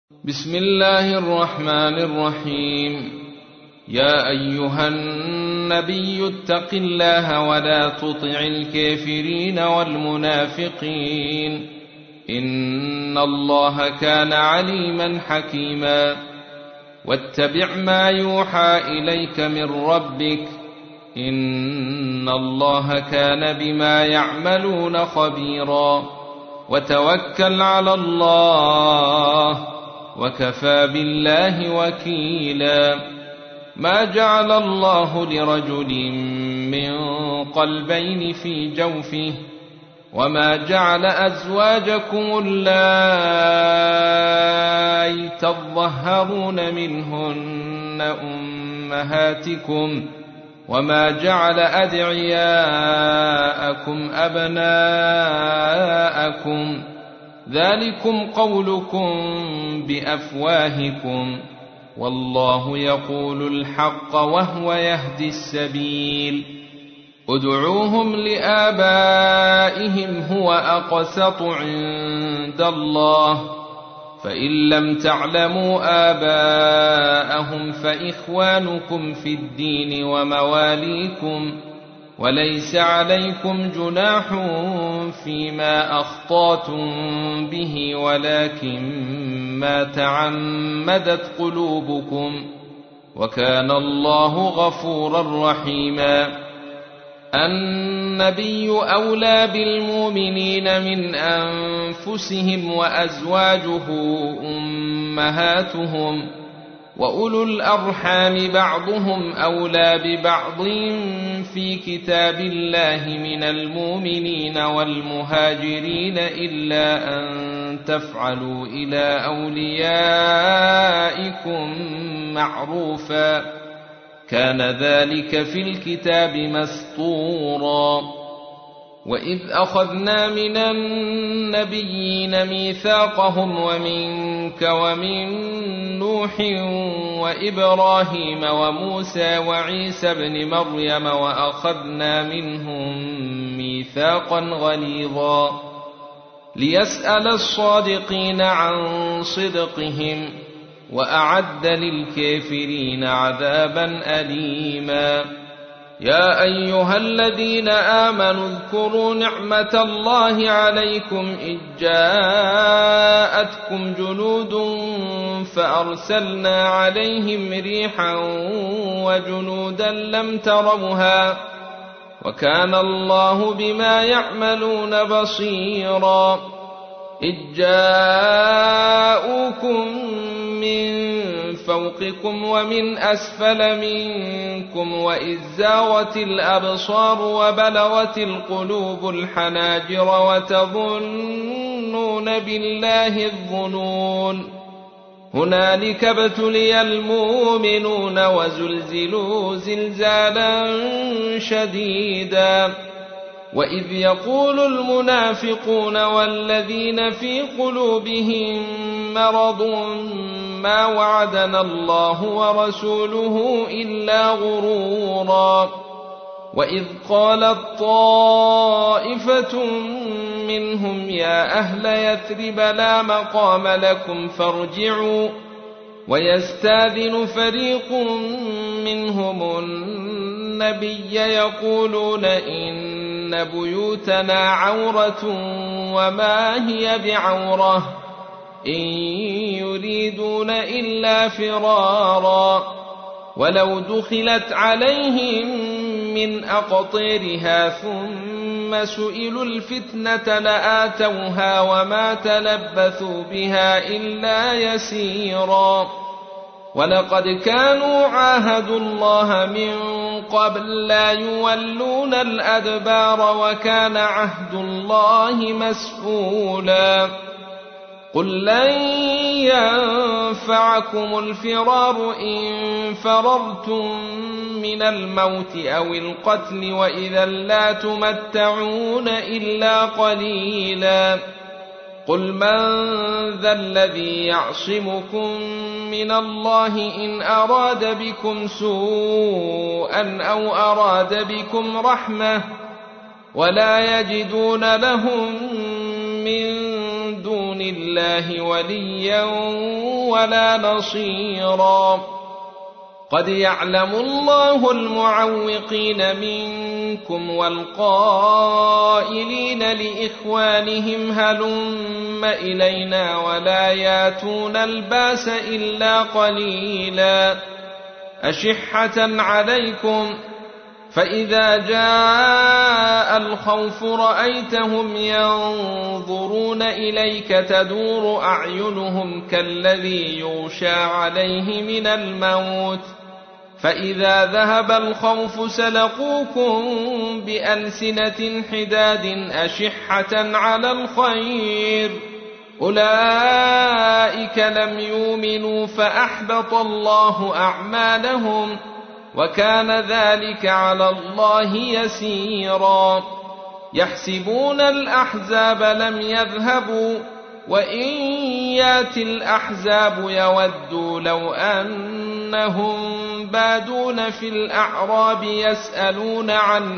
بسم الله الرحمن الرحيم. يا أيها النبي اتق الله ولا تطع الكافرين والمنافقين إن الله كان عليما حكيما. واتبع ما يوحى إليك من ربك إن الله كان بما يعملون خبيرا. وتوكل على الله وكفى بالله وكيلا. ما جعل الله لرجل من قلبين في جوفه وما جعل أزواجكم اللائي تظهرون منهن أمهاتكم وما جعل أدعياءكم أبناءكم ذلكم قولكم بأفواهكم والله يقول الحق وهو يهدي السبيل. ادعوهم لآبائهم هو أقسط عند الله فإن لم تعلموا آباءهم فإخوانكم في الدين ومواليكم وليس عليكم جناح فيما أخطأتم به ولكن ما تعمدت قلوبكم وكان الله غفورا رحيما. النبي أولى بالمؤمنين من أنفسهم وأزواجه أمهاتهم وأولو الأرحام بعضهم أولى ببعض في كتاب الله من المؤمنين والمهاجرين إلا أن تفعلوا إلى أوليائكم معروفا كان ذلك في الكتاب مسطورا. وإذ أخذنا من النبيين ميثاقهم ومنك ومن نوح وإبراهيم وموسى وعيسى ابن مريم وأخذنا منهم ميثاقا غليظا ليسأل الصادقين عن صدقهم وأعد للكافرين عذابا أليما. يا أيها الذين آمنوا اذكروا نعمة الله عليكم إذ جاءتكم جنود فأرسلنا عليهم ريحا وجنودا لم تروها وكان الله بما يعملون بصيرا. إذ جاءوكم من فوقكم ومن أسفل منكم وإذ زاغت الأبصار وبلغت القلوب الحناجر وتظنون بالله الظنون. هنالك ابتلي المؤمنون وزلزلوا زلزالا شديدا. وإذ يقول المنافقون والذين في قلوبهم مرض ما وعدنا الله ورسوله إلا غرورا. وإذ قالت طائفة منهم يا أهل يثرب لا مقام لكم فارجعوا ويستاذن فريق منهم النبي يقولون إن بيوتنا عورة وما هي بعورة إن يريدون إلا فرارا ولو دخلت عليهم من أقطيرها ثم سئلوا الفتنة لآتوها وما تلبثوا بها إلا يسيرا. ولقد كانوا عاهدوا الله من قبل لا يولون الأدبار وكان عهد الله مسئولا. قل لن ينفعكم الفرار إن فررتم من الموت أو القتل وإذا لا تمتعون إلا قليلا. قل من ذا الذي يعصمكم من الله إن أراد بكم سوءا أو أراد بكم رحمة ولا يجدون لهم من دون الله وليا ولا نصيرا. قد يعلم الله المعوقين منكم والقائلين لإخوانهم هلم إلينا ولا ياتون الباس إلا قليلا أشحة عليكم فإذا جاء الخوف رأيتهم ينظرون إليك تدور أعينهم كالذي يغشى عليه من الموت فإذا ذهب الخوف سلقوكم بألسنة حداد أشحة على الخير أولئك لم يؤمنوا فأحبط الله أعمالهم وكان ذلك على الله يسيرا. يحسبون الأحزاب لم يذهبوا وإن ياتي الأحزاب يودوا لو أنهم بادون في الأعراب يسألون عن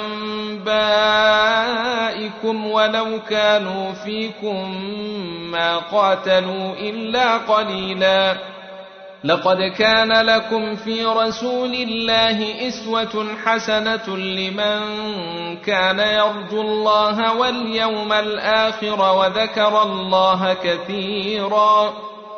أنبائكم ولو كانوا فيكم ما قاتلوا إلا قليلا. لقد كان لكم في رسول الله أسوة حسنة لمن كان يرجو الله واليوم الآخر وذكر الله كثيرا.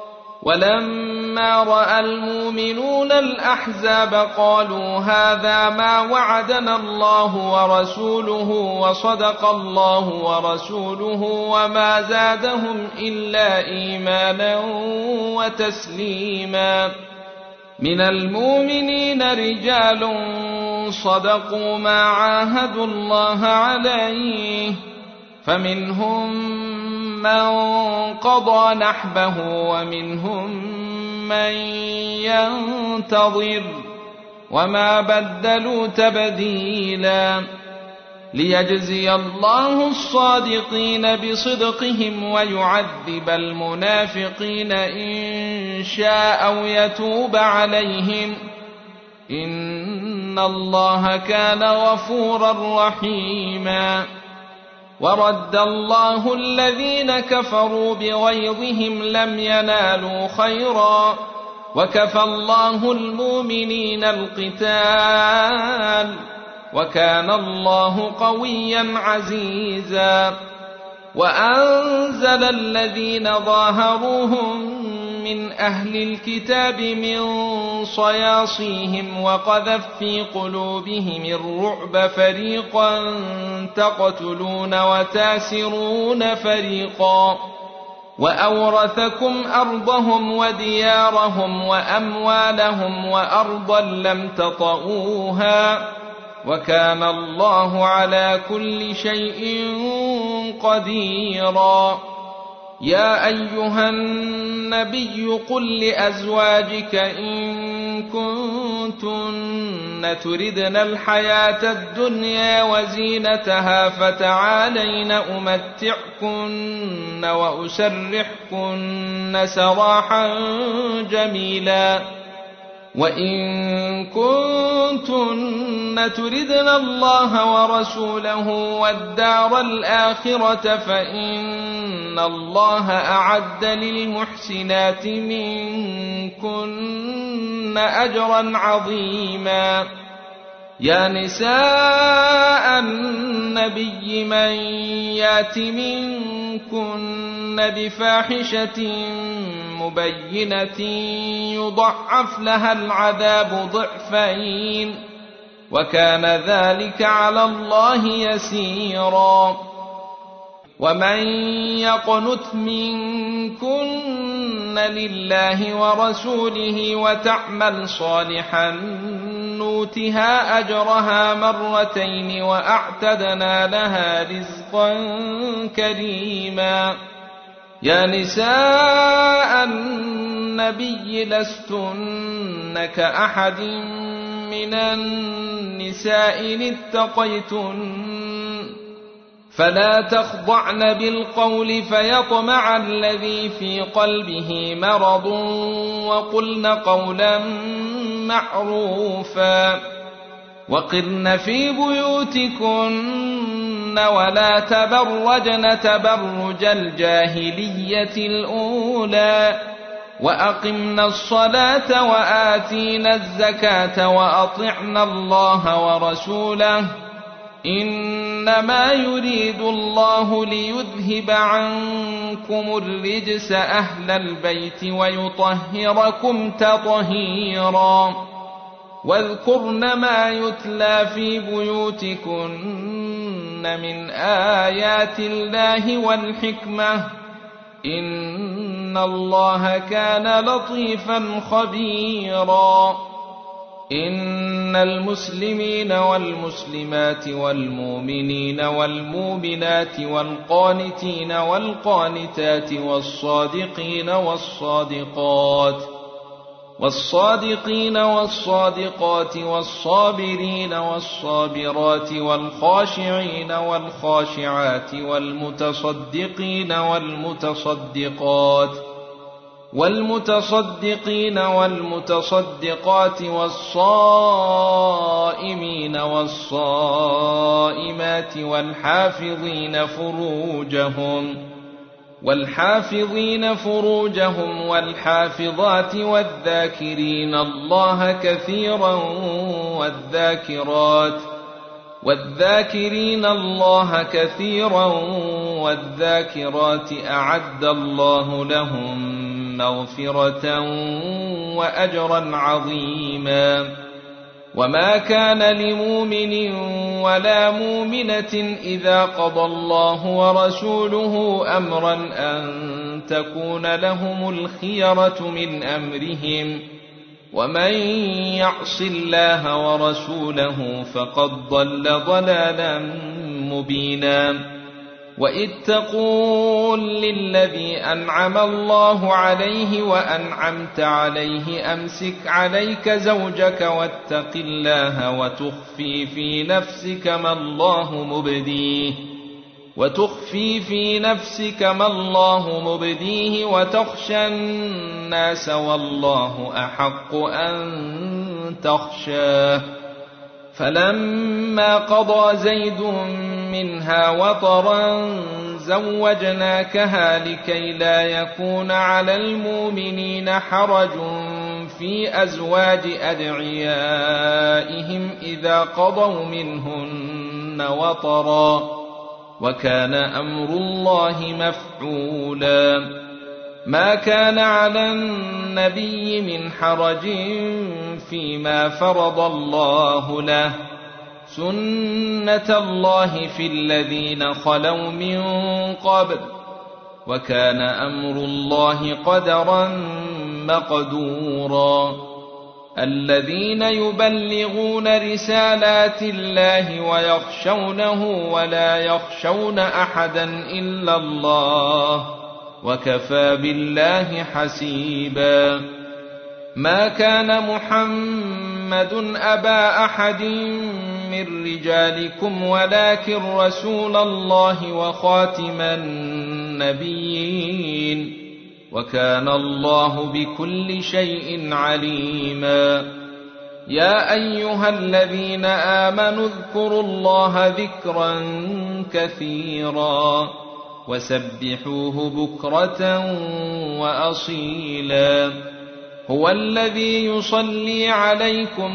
ولما رأى المؤمنون الأحزاب قالوا هذا ما وعدنا الله ورسوله وصدق الله ورسوله وما زادهم إلا إيمانا وتسليما. من المؤمنين رجال صدقوا ما عاهدوا الله عليه فمنهم من قضى نحبه ومنهم من ينتظر وما بدلوا تبديلا. ليجزي الله الصادقين بصدقهم ويعذب المنافقين إن شاء أو يتوب عليهم إن الله كان غفورا رحيما. ورد الله الذين كفروا بغيظهم لم ينالوا خيرا وكفى الله المؤمنين القتال وكان الله قويا عزيزا. وأنزل الذين ظاهروهم من أهل الكتاب من صياصيهم وقذف في قلوبهم الرعب فريقا تقتلون وتاسرون فريقا وأورثكم أرضهم وديارهم وأموالهم وأرضا لم تطئوها وكان الله على كل شيء قديرا. يا أيها النبي قل لأزواجك إن كنتن تردن الحياة الدنيا وزينتها فتعالين أمتعكن وأسرحكن سراحا جميلا. وإن كنتن تردن الله ورسوله والدار الآخرة فإن الله أعد للمحسنات منكن أجرا عظيما. يا نساء النبي من يات منكن بفاحشة مبينة يضعف لها العذاب ضعفين وكان ذلك على الله يسيرا. ومن يقنت منكن لله ورسوله وتعمل صالحا نؤتها أجرها مرتين وأعتدنا لها رزقا كريما. يا نساء النبي لستن كأحد من النساء إن اتقيتن فلا تخضعن بالقول فيطمع الذي في قلبه مرض وقلن قولا معروفا. وقرن في بيوتكن ولا تبرجن تبرج الجاهلية الأولى وأقمنا الصلاة وآتينا الزكاة وأطعنا الله ورسوله إنما يريد الله ليذهب عنكم الرجس أهل البيت ويطهركم تطهيرا واذكرن ما يتلى في بيوتكن من آيات الله والحكمة إن الله كان لطيفا خبيرا إن المسلمين والمسلمات والمؤمنين والمؤمنات والقانتين والقانتات والصادقين والصادقات والصابرين والصابرات والخاشعين والخاشعات والمتصدقين والمتصدقات والصائمين والصائمات والحافظين فروجهم والحافظات والذاكرين الله كثيرا والذاكرات أعد الله لهم مغفرة وأجرا عظيما وما كان لمؤمن ولا مؤمنة إذا قضى الله ورسوله أمرا أن تكون لهم الخيرة من أمرهم ومن يعص الله ورسوله فقد ضل ضلالا مبينا وإذ تقول للذي أنعم الله عليه وأنعمت عليه أمسك عليك زوجك واتق الله وتخفي في نفسك ما الله مبديه وتخشى الناس والله أحق أن تخشاه فلما قضى زيد منها وطرا زوجناكها لكي لا يكون على المؤمنين حرج في أزواج أدعيائهم إذا قضوا منهن وطرا وكان أمر الله مفعولا ما كان على النبي من حرج فيما فرض الله له سنة الله في الذين خلوا من قبل وكان أمر الله قدرا مقدورا الذين يبلغون رسالات الله ويخشونه ولا يخشون أحدا إلا الله وكفى بالله حسيبا ما كان محمد أبا أحد من رجالكم ولكن رسول الله وخاتم النبيين وكان الله بكل شيء عليما يا أيها الذين آمنوا اذكروا الله ذكرا كثيرا وسبحوه بكرة وأصيلا هو الذي يصلي عليكم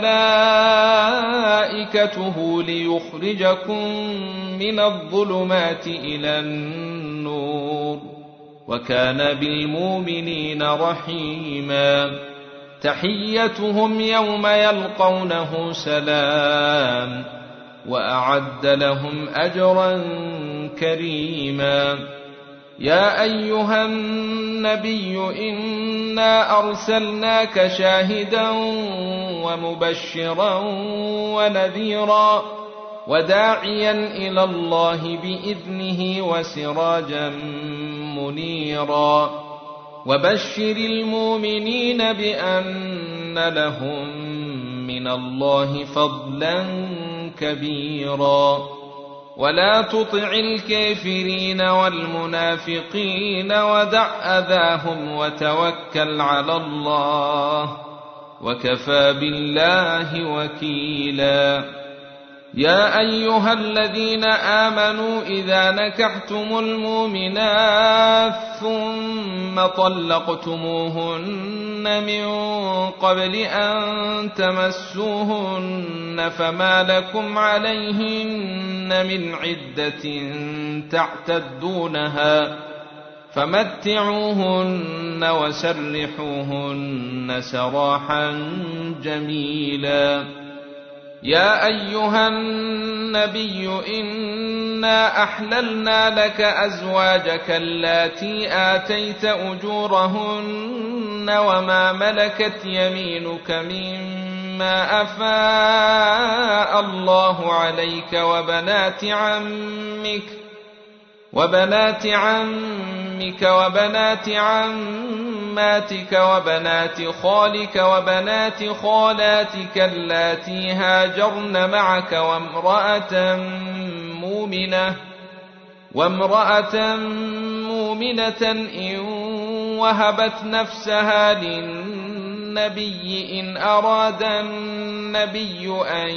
وملائكته ليخرجكم من الظلمات إلى النور وكان بالمؤمنين رحيما تحيتهم يوم يلقونه سلام وأعد لهم أجرا كريما يا أيها النبي إنا أرسلناك شاهدا ومبشرا ونذيرا وداعيا إلى الله بإذنه وسراجا منيرا وبشر المؤمنين بأن لهم من الله فضلا كبيرا ولا تطع الكافرين والمنافقين ودع أذاهم وتوكل على الله وكفى بالله وكيلا يا أيها الذين آمنوا إذا نكحتم المؤمنات ثم طلقتموهن من قبل أن تمسوهن فما لكم عليهن من عدة تعتدونها فمتعوهن وسرحوهن سراحا جميلا. يا أيها النبي إنا أحللنا لك أزواجك اللاتي آتيت أجورهن وما ملكت يمينك مما أفاء الله عليك وبنات عمك وبنات عماتك وبنات خالك وبنات خالاتك اللاتي هاجرن معك وامرأة مؤمنة إن وهبت نفسها للنبي إن أراد النبي أن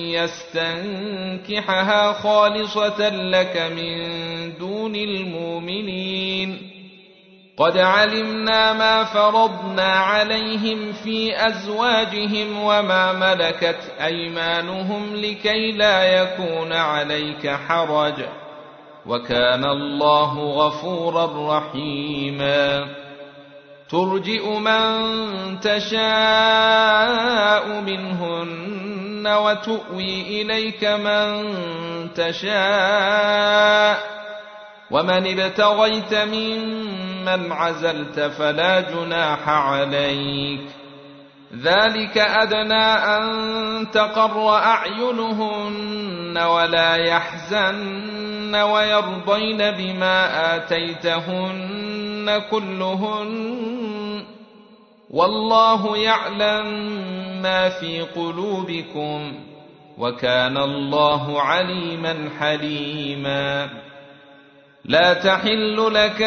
يستنكحها خالصة لك من دون المؤمنين. قد علمنا ما فرضنا عليهم في أزواجهم وما ملكت أيمانهم لكي لا يكون عليك حرج وكان الله غفورا رحيما. ترجئ من تشاء منهن وتؤوي إليك من تشاء ومن ابتغيت ممن عزلت فلا جناح عليك. ذلك أدنى أن تقر أعينهن ولا يحزن ويرضين بما آتيتهن كلهن والله يعلم ما في قلوبكم وكان الله عليما حليما. لا تحل لك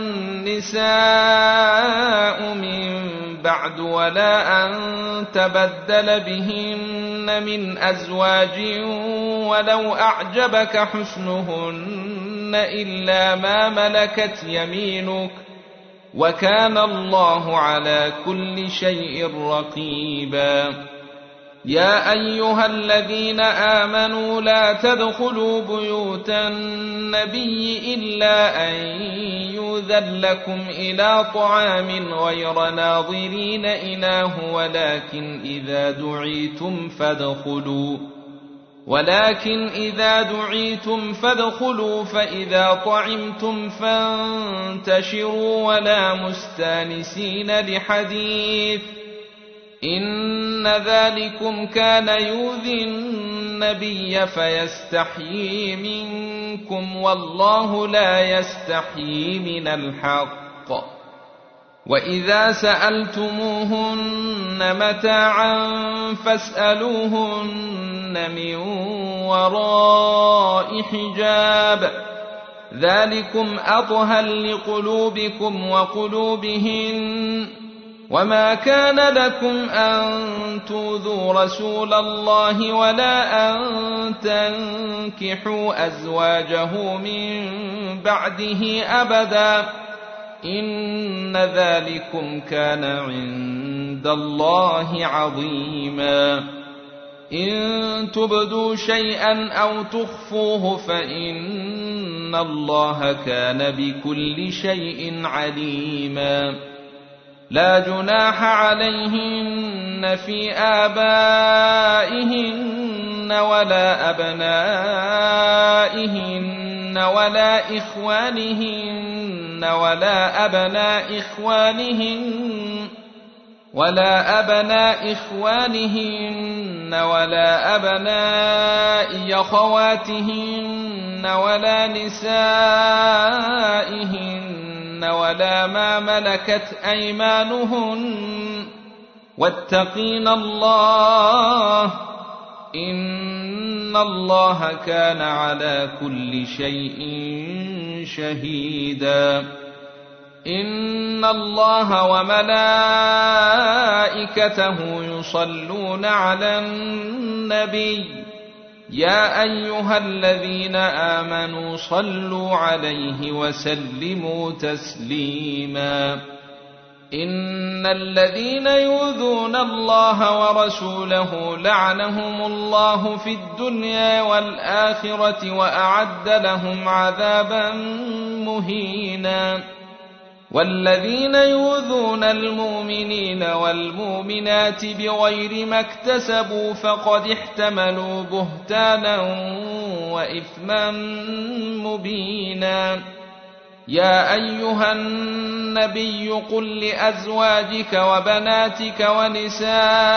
النساء من بعد ولا أن تبدل بهن من أزواج ولو أعجبك حسنهن إلا ما ملكت يمينك وكان الله على كل شيء رقيبا. يا أيها الذين آمنوا لا تدخلوا بيوت النبي إلا أن يؤذن لكم إلى طعام غير ناظرين إناه ولكن إذا دعيتم فادخلوا فإذا طعمتم فانتشروا ولا مستانسين لحديث إن ذلكم كان يؤذي النبي فيستحيي منكم والله لا يستحيي من الحق. وإذا سألتموهن متاعا فاسألوهن من وراء حجاب ذلكم أطهر لقلوبكم وقلوبهن. وما كان لكم أن تؤذوا رسول الله ولا أن تنكحوا أزواجه من بعده أبدا إن ذلكم كان عند الله عظيما. إن تبدوا شيئا أو تخفوه فإن الله كان بكل شيء عليما. لا جناح عليهن في آبائهن ولا أبنائهن ولا إخوانهن ولا أبناء إخوانهن ولا أبناء أخواتهن ولا نسائهن ولا ما ملكت أيمانهن واتقين الله إن الله كان على كل شيء شهيدا. إن الله وملائكته يصلون على النبي يا أيها الذين آمنوا صلوا عليه وسلموا تسليما إن الذين يؤذون الله ورسوله لعنهم الله في الدنيا والآخرة وأعد لهم عذابا مهينا والذين يؤذون المؤمنين والمؤمنات بغير ما اكتسبوا فقد احتملوا بهتانا وإثما مبينا يا أيها النبي قل لأزواجك وبناتك ونساء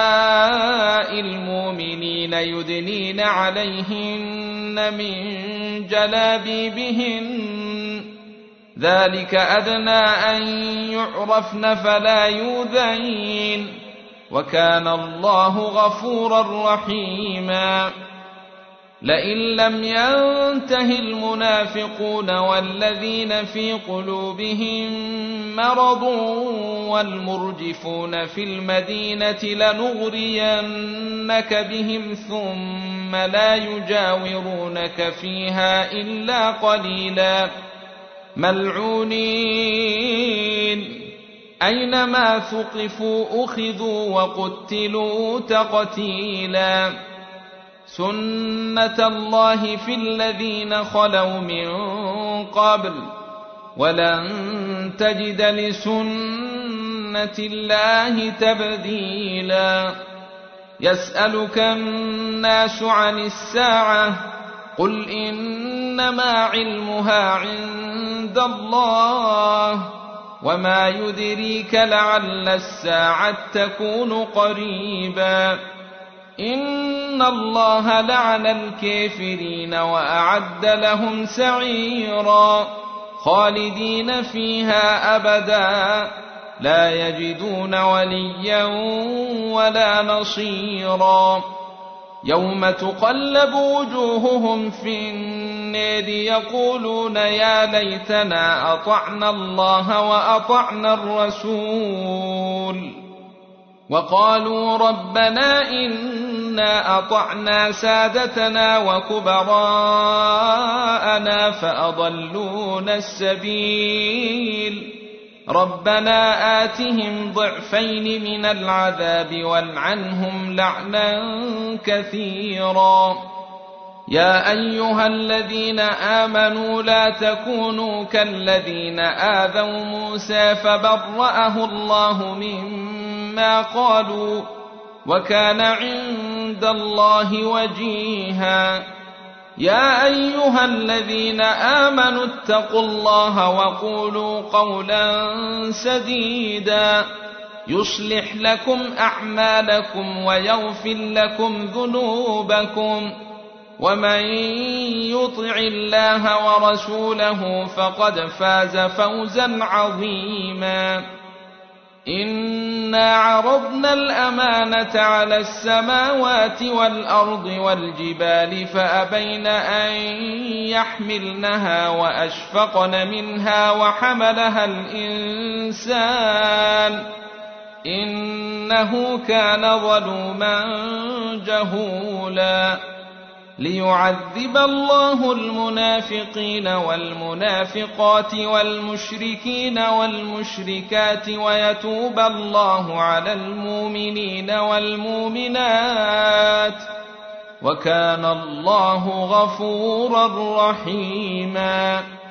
المؤمنين يدنين عليهن من جلابيبهن ذلك أدنى أن يعرفن فلا يؤذين وكان الله غفورا رحيما لئن لم ينته المنافقون والذين في قلوبهم مرض والمرجفون في المدينة لنغرينك بهم ثم لا يجاورونك فيها إلا قليلا ملعونين أينما ثقفوا أخذوا وقتلوا تقتيلا سنة الله في الذين خلوا من قبل ولن تجد لسنة الله تبديلا يسألك الناس عن الساعة قل إنما علمها عند الله وما يدريك لعل الساعة تكون قريبا إن الله لعن الكافرين وأعد لهم سعيرا خالدين فيها أبدا لا يجدون وليا ولا نصيرا يوم تقلب وجوههم في النار يقولون يا ليتنا أطعنا الله وأطعنا الرسول وقالوا ربنا إنا أطعنا سادتنا وكبراءنا فأضلونا السبيل ربنا آتهم ضعفين من العذاب والعنهم لعنا كثيرا يا أيها الذين آمنوا لا تكونوا كالذين آذوا موسى فبرأه الله مما قالوا وكان عند الله وجيها يا أيها الذين آمنوا اتقوا الله وقولوا قولا سديدا يصلح لكم أعمالكم ويغفر لكم ذنوبكم ومن يطع الله ورسوله فقد فاز فوزا عظيما إنا عرضنا الأمانة على السماوات والأرض والجبال فأبين أن يحملنها وأشفقن منها وحملها الإنسان إنه كان ظلوما جهولا ليعذب الله المنافقين والمنافقات والمشركين والمشركات ويتوب الله على المؤمنين والمؤمنات وكان الله غفورا رحيما